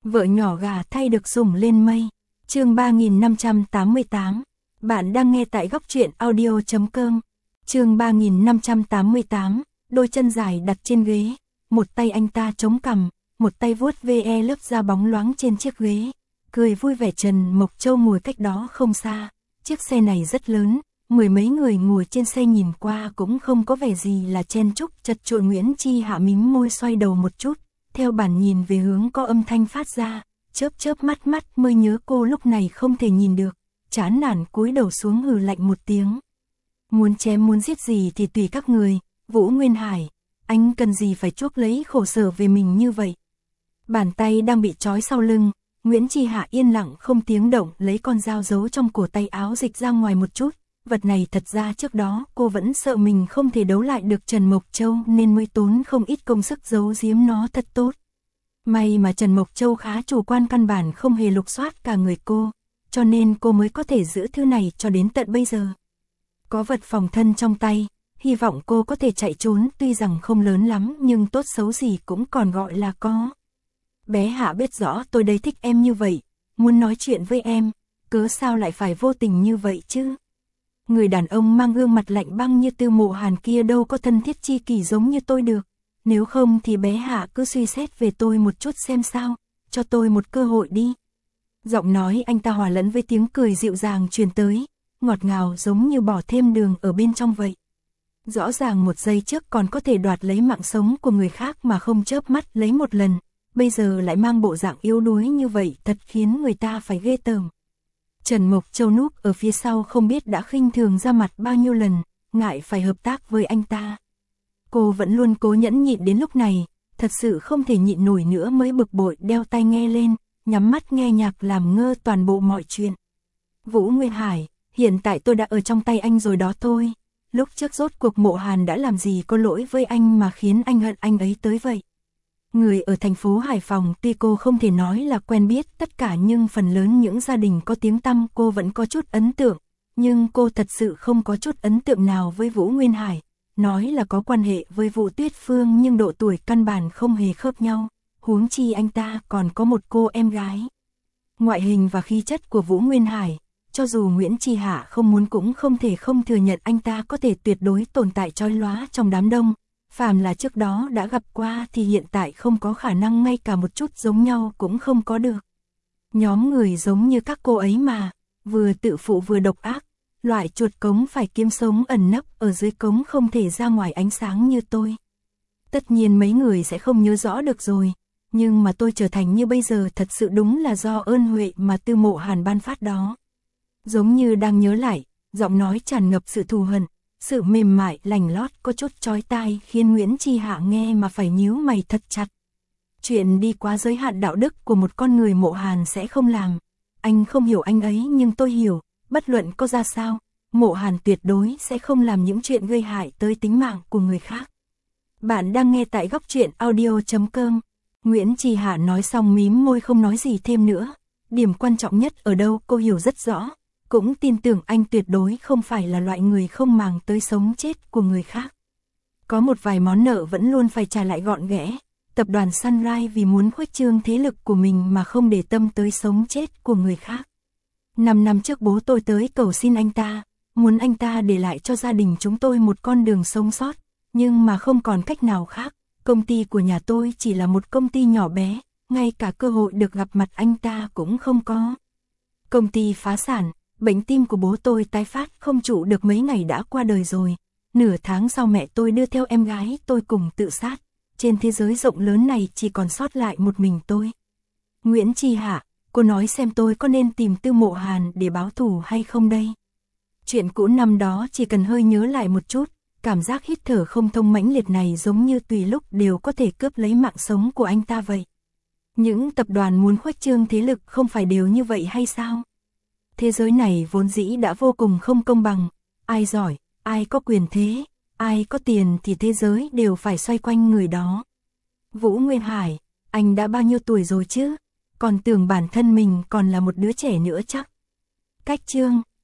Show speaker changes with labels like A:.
A: Vợ nhỏ gà thay được sủng lên mây. Chương 3588. Bạn đang nghe tại góc truyện audio.com. Chương 3588. Đôi chân dài đặt trên ghế, một tay anh ta chống cằm, một tay vuốt ve lớp da bóng loáng trên chiếc ghế. Cười vui vẻ. Trần Mộc Châu ngồi cách đó không xa. Chiếc xe này rất lớn, mười mấy người ngồi trên xe nhìn qua cũng không có vẻ gì là chen chúc chật chội. Nguyễn Chi Hạ mím môi xoay đầu một chút, theo bản nhìn về hướng có âm thanh phát ra, chớp mắt mới nhớ cô lúc này không thể nhìn được, chán nản cúi đầu xuống hừ lạnh một tiếng. Muốn chém muốn giết gì thì tùy các người, Vũ Nguyên Hải, anh cần gì phải chuốc lấy khổ sở về mình như vậy. Bàn tay đang bị trói sau lưng, Nguyễn Chi Hạ yên lặng không tiếng động lấy con dao giấu trong cổ tay áo dịch ra ngoài một chút. Vật này thật ra trước đó cô vẫn sợ mình không thể đấu lại được Trần Mộc Châu nên mới tốn không ít công sức giấu giếm nó thật tốt. May mà Trần Mộc Châu khá chủ quan, căn bản không hề lục soát cả người cô, cho nên cô mới có thể giữ thứ này cho đến tận bây giờ. Có vật phòng thân trong tay, hy vọng cô có thể chạy trốn, tuy rằng không lớn lắm nhưng tốt xấu gì cũng còn gọi là có. Bé Hạ biết rõ tôi đây thích em như vậy, muốn nói chuyện với em, cớ sao lại phải vô tình như vậy chứ? Người đàn ông mang gương mặt lạnh băng như Tư Mộ Hàn kia đâu có thân thiết chi kỷ giống như tôi được. Nếu không thì bé Hạ cứ suy xét về tôi một chút xem sao, cho tôi một cơ hội đi. Giọng nói anh ta hòa lẫn với tiếng cười dịu dàng truyền tới, ngọt ngào giống như bỏ thêm đường ở bên trong vậy. Rõ ràng một giây trước còn có thể đoạt lấy mạng sống của người khác mà không chớp mắt lấy một lần, bây giờ lại mang bộ dạng yếu đuối như vậy, thật khiến người ta phải ghê tởm. Trần Mộc Châu núp ở phía sau không biết đã khinh thường ra mặt bao nhiêu lần, ngại phải hợp tác với anh ta. Cô vẫn luôn cố nhẫn nhịn đến lúc này, thật sự không thể nhịn nổi nữa mới bực bội đeo tai nghe lên, nhắm mắt nghe nhạc làm ngơ toàn bộ mọi chuyện. Vũ Nguyên Hải, hiện tại tôi đã ở trong tay anh rồi đó thôi. Lúc trước rốt cuộc Mộ Hàn đã làm gì có lỗi với anh mà khiến anh hận anh ấy tới vậy? Người ở thành phố Hải Phòng tuy cô không thể nói là quen biết tất cả nhưng phần lớn những gia đình có tiếng tăm cô vẫn có chút ấn tượng. Nhưng cô thật sự không có chút ấn tượng nào với Vũ Nguyên Hải. Nói là có quan hệ với Vũ Tuyết Phương nhưng độ tuổi căn bản không hề khớp nhau. Huống chi anh ta còn có một cô em gái. Ngoại hình và khí chất của Vũ Nguyên Hải, cho dù Nguyễn Chi Hạ không muốn cũng không thể không thừa nhận anh ta có thể tuyệt đối tồn tại chói lóa trong đám đông. Phàm là trước đó đã gặp qua thì hiện tại không có khả năng ngay cả một chút giống nhau cũng không có được. Nhóm người giống như các cô ấy mà, vừa tự phụ vừa độc ác, loại chuột cống phải kiếm sống ẩn nấp ở dưới cống không thể ra ngoài ánh sáng như tôi. Tất nhiên mấy người sẽ không nhớ rõ được rồi, nhưng mà tôi trở thành như bây giờ thật sự đúng là do ơn huệ mà Tư Mộ Hàn ban phát đó. Giống như đang nhớ lại, giọng nói tràn ngập sự thù hận, sự mềm mại lành lót có chút chói tai khiến Nguyễn Chi Hạ nghe mà phải nhíu mày thật chặt. Chuyện đi quá giới hạn đạo đức của một con người Mộ Hàn sẽ không làm. Anh không hiểu anh ấy nhưng tôi hiểu, bất luận có ra sao, Mộ Hàn tuyệt đối sẽ không làm những chuyện gây hại tới tính mạng của người khác. Bạn đang nghe tại góc truyện audio.com. Nguyễn Chi Hạ nói xong mím môi không nói gì thêm nữa. Điểm quan trọng nhất ở đâu cô hiểu rất rõ. Cũng tin tưởng anh tuyệt đối không phải là loại người không màng tới sống chết của người khác. Có một vài món nợ vẫn luôn phải trả lại gọn ghẽ. Tập đoàn Sunrise vì muốn khuếch trương thế lực của mình mà không để tâm tới sống chết của người khác. 5 năm trước bố tôi tới cầu xin anh ta, muốn anh ta để lại cho gia đình chúng tôi một con đường sống sót, nhưng mà không còn cách nào khác. Công ty của nhà tôi chỉ là một công ty nhỏ bé, ngay cả cơ hội được gặp mặt anh ta cũng không có. Công ty phá sản. Bệnh tim của bố tôi tái phát không trụ được mấy ngày đã qua đời rồi. Nửa tháng sau mẹ tôi đưa theo em gái tôi cùng tự sát. Trên thế giới rộng lớn này chỉ còn sót lại một mình tôi. Nguyễn Chi Hạ, cô nói xem tôi có nên tìm Tư Mộ Hàn để báo thù hay không đây? Chuyện cũ năm đó chỉ cần hơi nhớ lại một chút, cảm giác hít thở không thông mãnh liệt này giống như tùy lúc đều có thể cướp lấy mạng sống của anh ta vậy. Những tập đoàn muốn khuếch trương thế lực không phải đều như vậy hay sao? Thế giới này vốn dĩ đã vô cùng không công bằng, ai giỏi, ai có quyền thế, ai có tiền thì thế giới đều phải xoay quanh người đó. Vũ Nguyên Hải, anh đã bao nhiêu tuổi rồi chứ? Còn tưởng bản thân mình còn là một đứa trẻ nữa chắc. Cách chương